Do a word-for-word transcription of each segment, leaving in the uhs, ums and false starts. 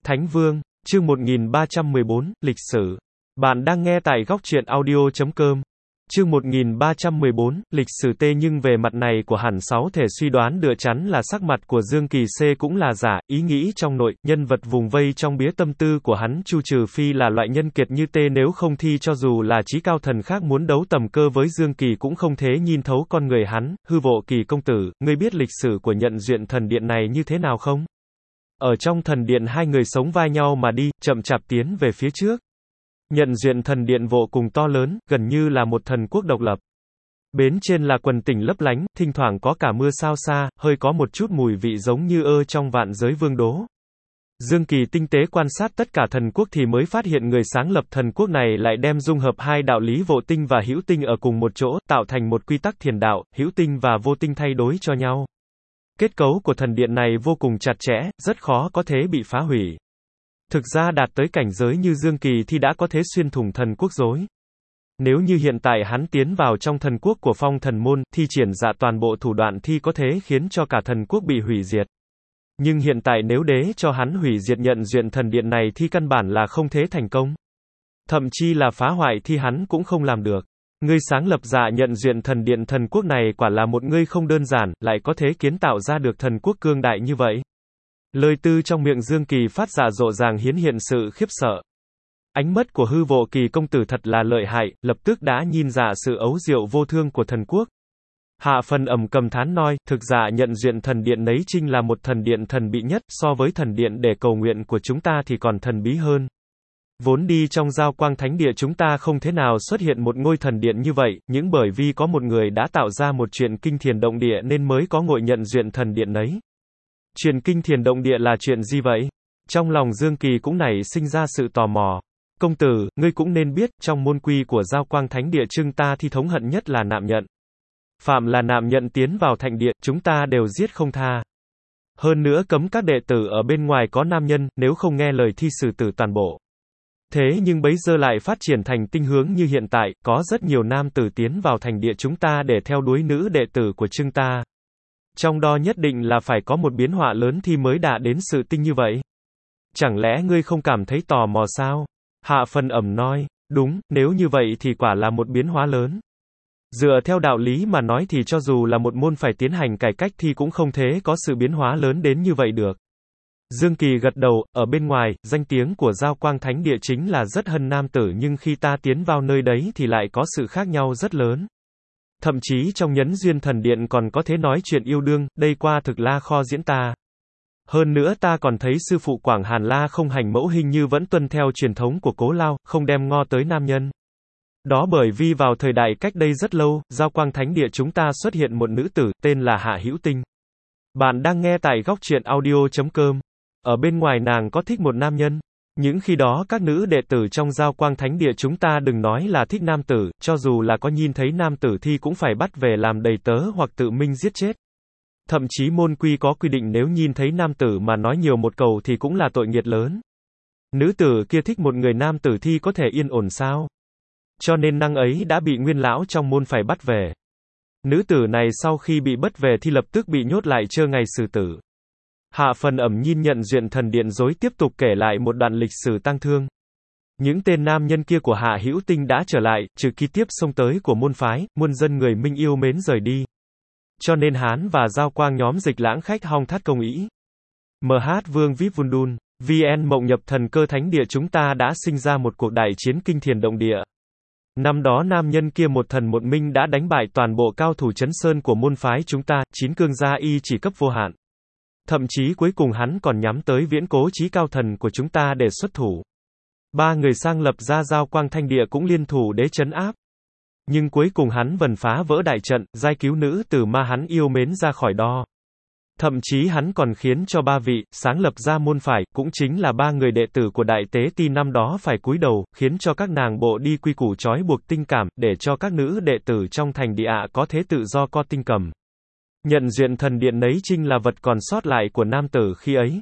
Thánh Vương, chương một nghìn ba trăm mười bốn, lịch sử. Bạn đang nghe tại góc truyện audio chấm com. Chương một nghìn ba trăm mười bốn, lịch sử T nhưng về mặt này của hẳn sáu thể suy đoán đựa chắn là sắc mặt của Dương Kỳ C cũng là giả, ý nghĩ trong nội, nhân vật vùng vây trong bía tâm tư của hắn chu trừ phi là loại nhân kiệt như T nếu không thi cho dù là chí cao thần khác muốn đấu tầm cơ với Dương Kỳ cũng không thế nhìn thấu con người hắn. Hư Vô Kỳ công tử, ngươi biết lịch sử của nhận duyện thần điện này như thế nào không? Ở trong thần điện hai người sống vai nhau mà đi, chậm chạp tiến về phía trước. Nhận duyện thần điện vô cùng to lớn, gần như là một thần quốc độc lập. Bên trên là quần tỉnh lấp lánh, thỉnh thoảng có cả mưa sao xa, hơi có một chút mùi vị giống như ơ trong vạn giới vương đố. Dương Kỳ tinh tế quan sát tất cả thần quốc thì mới phát hiện người sáng lập thần quốc này lại đem dung hợp hai đạo lý vô tinh và hữu tinh ở cùng một chỗ, tạo thành một quy tắc thiền đạo, hữu tinh và vô tinh thay đối cho nhau. Kết cấu của thần điện này vô cùng chặt chẽ, rất khó có thể bị phá hủy. Thực ra đạt tới cảnh giới như Dương Kỳ thì đã có thể xuyên thủng thần quốc rối. Nếu như hiện tại hắn tiến vào trong thần quốc của phong thần môn, thi triển ra toàn bộ thủ đoạn thì có thể khiến cho cả thần quốc bị hủy diệt. Nhưng hiện tại nếu đế cho hắn hủy diệt nhận duyện thần điện này thì căn bản là không thể thành công. Thậm chí là phá hoại thì hắn cũng không làm được. Ngươi sáng lập ra nhận duyện thần điện thần quốc này quả là một ngươi không đơn giản, lại có thể kiến tạo ra được thần quốc cương đại như vậy. Lời tư trong miệng Dương Kỳ phát ra rộ ràng hiến hiện sự khiếp sợ. Ánh mắt của Hư Vô Kỳ công tử thật là lợi hại, lập tức đã nhìn ra sự ấu diệu vô thương của thần quốc. Hạ Phần ầm cầm thán nói, thực ra nhận duyện thần điện nấy trinh là một thần điện thần bí nhất, so với thần điện để cầu nguyện của chúng ta thì còn thần bí hơn. Vốn đi trong giao quang thánh địa chúng ta không thế nào xuất hiện một ngôi thần điện như vậy, nhưng bởi vì có một người đã tạo ra một chuyện kinh thiền động địa nên mới có ngôi nhận duyện thần điện ấy. Chuyện kinh thiền động địa là chuyện gì vậy? Trong lòng Dương Kỳ cũng nảy sinh ra sự tò mò. Công tử, ngươi cũng nên biết, trong môn quy của giao quang thánh địa chúng ta thì thống hận nhất là nạm nhận. Phạm là nạm nhận tiến vào thánh địa, chúng ta đều giết không tha. Hơn nữa cấm các đệ tử ở bên ngoài có nam nhân, nếu không nghe lời thi xử tử toàn bộ. Thế nhưng bấy giờ lại phát triển thành tinh hướng như hiện tại, có rất nhiều nam tử tiến vào thành địa chúng ta để theo đuổi nữ đệ tử của chúng ta. Trong đó nhất định là phải có một biến hóa lớn thì mới đạt đến sự tinh như vậy. Chẳng lẽ ngươi không cảm thấy tò mò sao? Hạ Phần ẩm nói, đúng, nếu như vậy thì quả là một biến hóa lớn. Dựa theo đạo lý mà nói thì cho dù là một môn phải tiến hành cải cách thì cũng không thể có sự biến hóa lớn đến như vậy được. Dương Kỳ gật đầu, ở bên ngoài, danh tiếng của giao quang thánh địa chính là rất hân nam tử nhưng khi ta tiến vào nơi đấy thì lại có sự khác nhau rất lớn. Thậm chí trong nhấn duyên thần điện còn có thể nói chuyện yêu đương, đây qua thực la kho diễn ta. Hơn nữa ta còn thấy sư phụ Quảng Hàn La không hành mẫu hình như vẫn tuân theo truyền thống của Cố Lao, không đem ngo tới nam nhân. Đó bởi vì vào thời đại cách đây rất lâu, giao quang thánh địa chúng ta xuất hiện một nữ tử, tên là Hạ Hữu Tinh. Bạn đang nghe tại góc truyện audio chấm com. Ở bên ngoài nàng có thích một nam nhân. Những khi đó các nữ đệ tử trong giao quang thánh địa chúng ta đừng nói là thích nam tử, cho dù là có nhìn thấy nam tử thì cũng phải bắt về làm đầy tớ hoặc tự mình giết chết. Thậm chí môn quy có quy định nếu nhìn thấy nam tử mà nói nhiều một câu thì cũng là tội nghiệt lớn. Nữ tử kia thích một người nam tử thì có thể yên ổn sao? Cho nên năng ấy đã bị nguyên lão trong môn phải bắt về. Nữ tử này sau khi bị bắt về thì lập tức bị nhốt lại chờ ngày xử tử. Hạ Phần ẩm nhìn nhận duyện thần điện dối tiếp tục kể lại một đoạn lịch sử tang thương. Những tên nam nhân kia của Hạ Hữu Tinh đã trở lại, trừ khi tiếp xông tới của môn phái, muôn dân người Minh yêu mến rời đi. Cho nên Hán và giao quang nhóm dịch lãng khách hong thắt công ý. em hát Vương vê i pê Vundun, vê en mộng nhập thần cơ thánh địa chúng ta đã sinh ra một cuộc đại chiến kinh thiền động địa. Năm đó nam nhân kia một thần một minh đã đánh bại toàn bộ cao thủ chấn sơn của môn phái chúng ta, chín cương gia y chỉ cấp vô hạn. Thậm chí cuối cùng hắn còn nhắm tới viễn cố chí cao thần của chúng ta để xuất thủ. Ba người sang lập ra giao quang thanh địa cũng liên thủ để trấn áp. Nhưng cuối cùng hắn vẫn phá vỡ đại trận, giai cứu nữ tử mà hắn yêu mến ra khỏi đó. Thậm chí hắn còn khiến cho ba vị, sáng lập ra môn phải, cũng chính là ba người đệ tử của đại tế ti năm đó phải cúi đầu, khiến cho các nàng bộ đi quy củ trói buộc tinh cảm, để cho các nữ đệ tử trong thành địa ạ có thế tự do co tinh cầm. Nhận duyện thần điện nấy trinh là vật còn sót lại của nam tử khi ấy.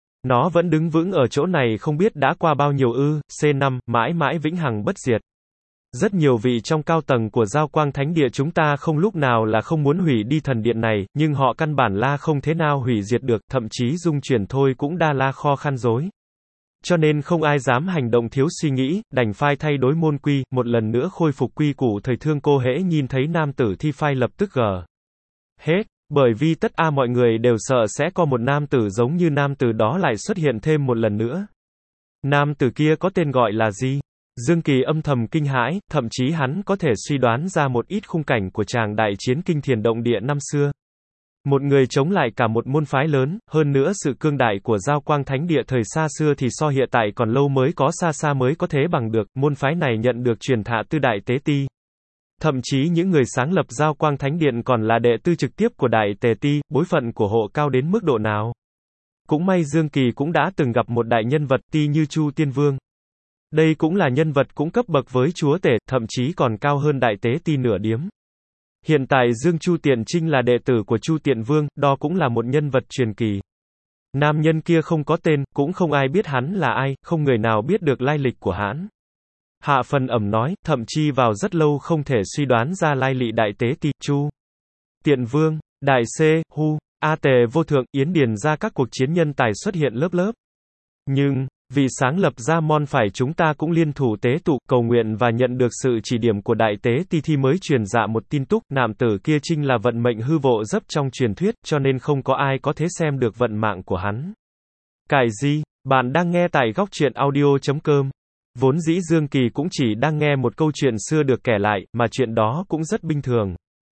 Nó vẫn đứng vững ở chỗ này không biết đã qua bao nhiêu ư, xê năm, mãi mãi vĩnh hằng bất diệt. Rất nhiều vị trong cao tầng của giao quang thánh địa chúng ta không lúc nào là không muốn hủy đi thần điện này, nhưng họ căn bản là không thế nào hủy diệt được, thậm chí dung chuyển thôi cũng đa là khó khăn rối. Cho nên không ai dám hành động thiếu suy nghĩ, đành phai thay đối môn quy, một lần nữa khôi phục quy củ thời thương cô hễ nhìn thấy nam tử thi phai lập tức gờ. Hết, bởi vì tất a mọi người đều sợ sẽ có một nam tử giống như nam tử đó lại xuất hiện thêm một lần nữa. Nam tử kia có tên gọi là gì? Dương Kỳ âm thầm kinh hãi, thậm chí hắn có thể suy đoán ra một ít khung cảnh của tràng đại chiến kinh thiền động địa năm xưa. Một người chống lại cả một môn phái lớn, hơn nữa sự cương đại của Giao Quang Thánh Địa thời xa xưa thì so hiện tại còn lâu mới có xa xa mới có thế bằng được, môn phái này nhận được truyền thạ từ Đại Tế Ti. Thậm chí những người sáng lập Giao Quang Thánh Điện còn là đệ tử trực tiếp của Đại Tế Ti, bối phận của hộ cao đến mức độ nào. Cũng may Dương Kỳ cũng đã từng gặp một đại nhân vật ti như Chu Tiên Vương. Đây cũng là nhân vật cũng cấp bậc với chúa tể, thậm chí còn cao hơn Đại Tế Ti nửa điếm. Hiện tại Dương Chu Tiện Trinh là đệ tử của Chu Tiện Vương, đó cũng là một nhân vật truyền kỳ. Nam nhân kia không có tên, cũng không ai biết hắn là ai, không người nào biết được lai lịch của hắn. Hạ Phần Ẩm nói, thậm chí vào rất lâu không thể suy đoán ra lai lịch Đại Tế Ti, Chu Tiện Vương, Đại C, Hu, A Tề Vô Thượng, Yến Điền ra các cuộc chiến nhân tài xuất hiện lớp lớp. Nhưng, vì sáng lập ra môn phải chúng ta cũng liên thủ tế tụ, cầu nguyện và nhận được sự chỉ điểm của Đại Tế Ti thì mới truyền dạ một tin tức, nam tử kia trinh là vận mệnh hư vô dấp trong truyền thuyết, cho nên không có ai có thể xem được vận mạng của hắn. Cái gì? Bạn đang nghe tại góc truyện audio chấm com. Vốn dĩ Dương Kỳ cũng chỉ đang nghe một câu chuyện xưa được kể lại, mà chuyện đó cũng rất bình thường.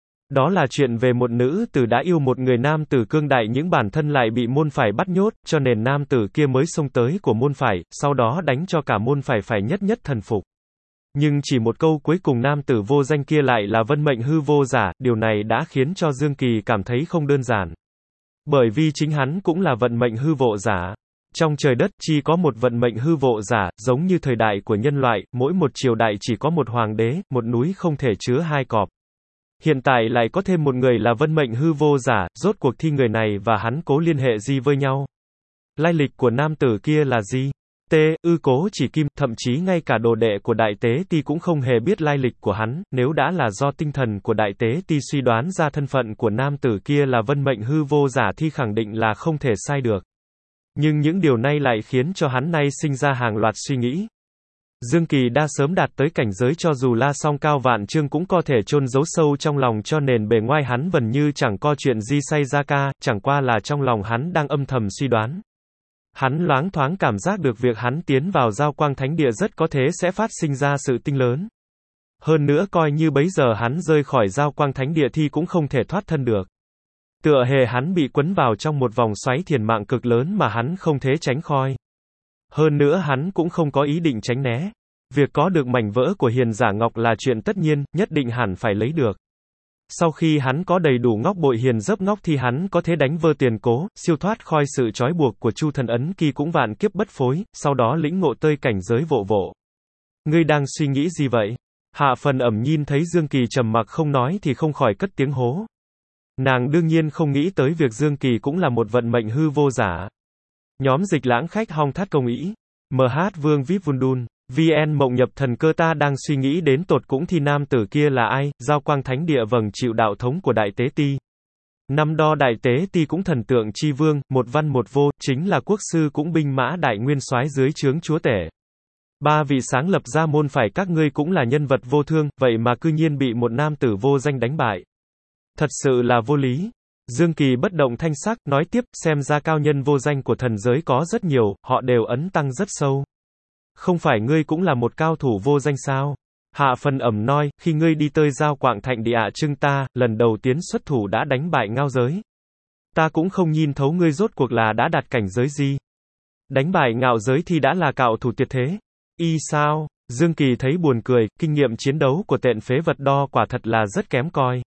Đó là chuyện về một nữ tử đã yêu một người nam tử cương đại nhưng bản thân lại bị môn phải bắt nhốt, cho nên nam tử kia mới xông tới của môn phải, sau đó đánh cho cả môn phải phải nhất nhất thần phục. Nhưng chỉ một câu cuối cùng nam tử vô danh kia lại là vân mệnh hư vô giả, điều này đã khiến cho Dương Kỳ cảm thấy không đơn giản. Bởi vì chính hắn cũng là vận mệnh hư vô giả. Trong trời đất chỉ có một vận mệnh hư vô giả, giống như thời đại của nhân loại, mỗi một triều đại chỉ có một hoàng đế, một núi không thể chứa hai cọp. Hiện tại lại có thêm một người là vân mệnh hư vô giả, rốt cuộc thi người này và hắn cố liên hệ gì với nhau? Lai lịch của nam tử kia là gì? T. Ư Cố Chỉ Kim, thậm chí ngay cả đồ đệ của Đại Tế Ti cũng không hề biết lai lịch của hắn, nếu đã là do tinh thần của Đại Tế Ti suy đoán ra thân phận của nam tử kia là vân mệnh hư vô giả thì khẳng định là không thể sai được. Nhưng những điều này lại khiến cho hắn nay sinh ra hàng loạt suy nghĩ. Dương Kỳ đã sớm đạt tới cảnh giới cho dù la song cao vạn trương cũng có thể chôn giấu sâu trong lòng cho nên bề ngoài hắn vần như chẳng có chuyện gì xảy ra ca, chẳng qua là trong lòng hắn đang âm thầm suy đoán. Hắn loáng thoáng cảm giác được việc hắn tiến vào Giao Quang Thánh Địa rất có thể sẽ phát sinh ra sự tinh lớn. Hơn nữa coi như bấy giờ hắn rơi khỏi Giao Quang Thánh Địa thì cũng không thể thoát thân được. Tựa hề hắn bị quấn vào trong một vòng xoáy thiền mạng cực lớn mà hắn không thể tránh khỏi. Hơn nữa hắn cũng không có ý định tránh né. Việc có được mảnh vỡ của hiền giả ngọc là chuyện tất nhiên, nhất định hẳn phải lấy được. Sau khi hắn có đầy đủ ngọc bội hiền dấp ngọc thì hắn có thể đánh vỡ tiền cố, siêu thoát khỏi sự trói buộc của Chu Thần Ấn Kỳ cũng vạn kiếp bất phối, sau đó lĩnh ngộ tơi cảnh giới vô vộ. Ngươi đang suy nghĩ gì vậy? Hạ Phần Ẩm nhìn thấy Dương Kỳ trầm mặc không nói thì không khỏi cất tiếng hố. Nàng đương nhiên không nghĩ tới việc Dương Kỳ cũng là một vận mệnh hư vô giả. Nhóm Dịch Lãng Khách Hong Thát Công Ý, em hát Vương Vip Vundun, vê en Mộng Nhập Thần Cơ ta đang suy nghĩ đến tột cũng thì nam tử kia là ai, Giao Quang Thánh Địa vầng chịu đạo thống của Đại Tế Ti. Năm đo Đại Tế Ti cũng thần tượng chi vương, một văn một vô, chính là quốc sư cũng binh mã đại nguyên soái dưới trướng chúa tể. Ba vị sáng lập ra môn phải các ngươi cũng là nhân vật vô thương, vậy mà cư nhiên bị một nam tử vô danh đánh bại. Thật sự là vô lý. Dương Kỳ bất động thanh sắc, nói tiếp, xem ra cao nhân vô danh của thần giới có rất nhiều, họ đều ấn tăng rất sâu. Không phải ngươi cũng là một cao thủ vô danh sao? Hạ Phần Ẩm nói, khi ngươi đi tới Giao Quang Thánh Địa trưng ta, lần đầu tiến xuất thủ đã đánh bại ngao giới. Ta cũng không nhìn thấu ngươi rốt cuộc là đã đạt cảnh giới gì. Đánh bại ngạo giới thì đã là cạo thủ tuyệt thế. Y sao? Dương Kỳ thấy buồn cười, kinh nghiệm chiến đấu của tện phế vật đo quả thật là rất kém coi.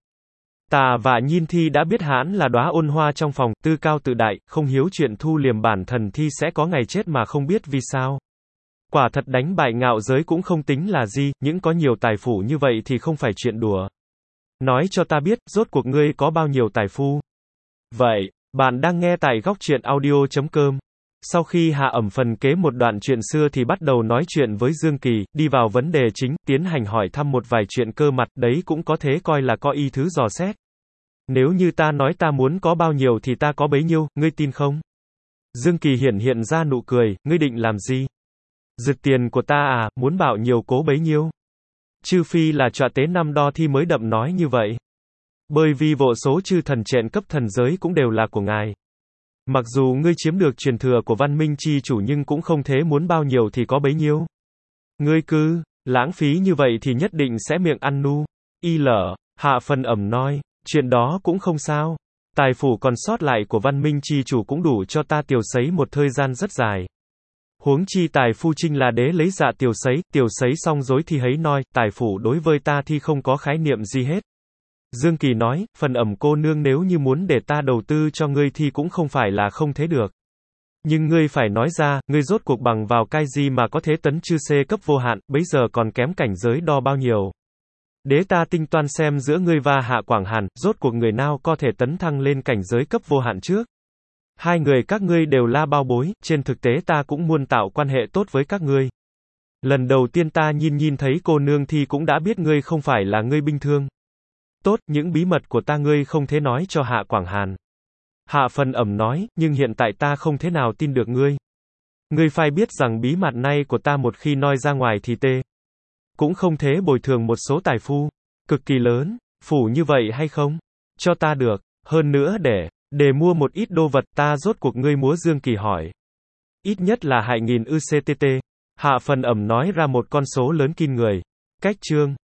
Ta và Nhiên Thi đã biết hãn là đóa ôn hoa trong phòng, tư cao tự đại, không hiếu chuyện thu liềm bản thần thi sẽ có ngày chết mà không biết vì sao. Quả thật đánh bại ngạo giới cũng không tính là gì, những có nhiều tài phủ như vậy thì không phải chuyện đùa. Nói cho ta biết, rốt cuộc ngươi có bao nhiêu tài phu. Vậy, bạn đang nghe tại góc truyện audio chấm com. Sau khi Hạ Ẩm phần kế một đoạn chuyện xưa thì bắt đầu nói chuyện với Dương Kỳ, đi vào vấn đề chính, tiến hành hỏi thăm một vài chuyện cơ mặt, đấy cũng có thể coi là có ý thứ dò xét. Nếu như ta nói ta muốn có bao nhiêu thì ta có bấy nhiêu, ngươi tin không? Dương Kỳ hiển hiện ra nụ cười, ngươi định làm gì? Giật tiền của ta à, muốn bảo nhiều cố bấy nhiêu? Chư phi là trọa tế năm đo thi mới đậm nói như vậy. Bởi vì vô số chư thần trện cấp thần giới cũng đều là của ngài. Mặc dù ngươi chiếm được truyền thừa của văn minh chi chủ nhưng cũng không thế muốn bao nhiêu thì có bấy nhiêu. Ngươi cứ, lãng phí như vậy thì nhất định sẽ miệng ăn nu. Y lở, Hạ Phần Ẩm nói, chuyện đó cũng không sao. Tài phủ còn sót lại của văn minh chi chủ cũng đủ cho ta tiểu sấy một thời gian rất dài. Huống chi tài phu trinh là đế lấy dạ tiểu sấy, tiểu sấy xong dối thì hấy nói, tài phủ đối với ta thì không có khái niệm gì hết. Dương Kỳ nói, Phần Ẩm cô nương nếu như muốn để ta đầu tư cho ngươi thì cũng không phải là không thế được. Nhưng ngươi phải nói ra, ngươi rốt cuộc bằng vào cái gì mà có thể tấn chư C cấp vô hạn, bấy giờ còn kém cảnh giới đo bao nhiêu. Đế ta tinh toan xem giữa ngươi và Hạ Quảng Hàn, rốt cuộc người nào có thể tấn thăng lên cảnh giới cấp vô hạn trước. Hai người các ngươi đều là bao bối, trên thực tế ta cũng muốn tạo quan hệ tốt với các ngươi. Lần đầu tiên ta nhìn nhìn thấy cô nương thì cũng đã biết ngươi không phải là ngươi bình thường. Tốt, những bí mật của ta ngươi không thể nói cho Hạ Quảng Hàn. Hạ Phần Ẩm nói, nhưng hiện tại ta không thể nào tin được ngươi. Ngươi phải biết rằng bí mật này của ta một khi nói ra ngoài thì tê. Cũng không thể bồi thường một số tài phu. Cực kỳ lớn, phủ như vậy hay không? Cho ta được, hơn nữa để, để mua một ít đô vật ta rốt cuộc ngươi múa Dương Kỳ hỏi. Ít nhất là hai nghìn u xê tê tê. Hạ Phần Ẩm nói ra một con số lớn kinh người. Cách chương.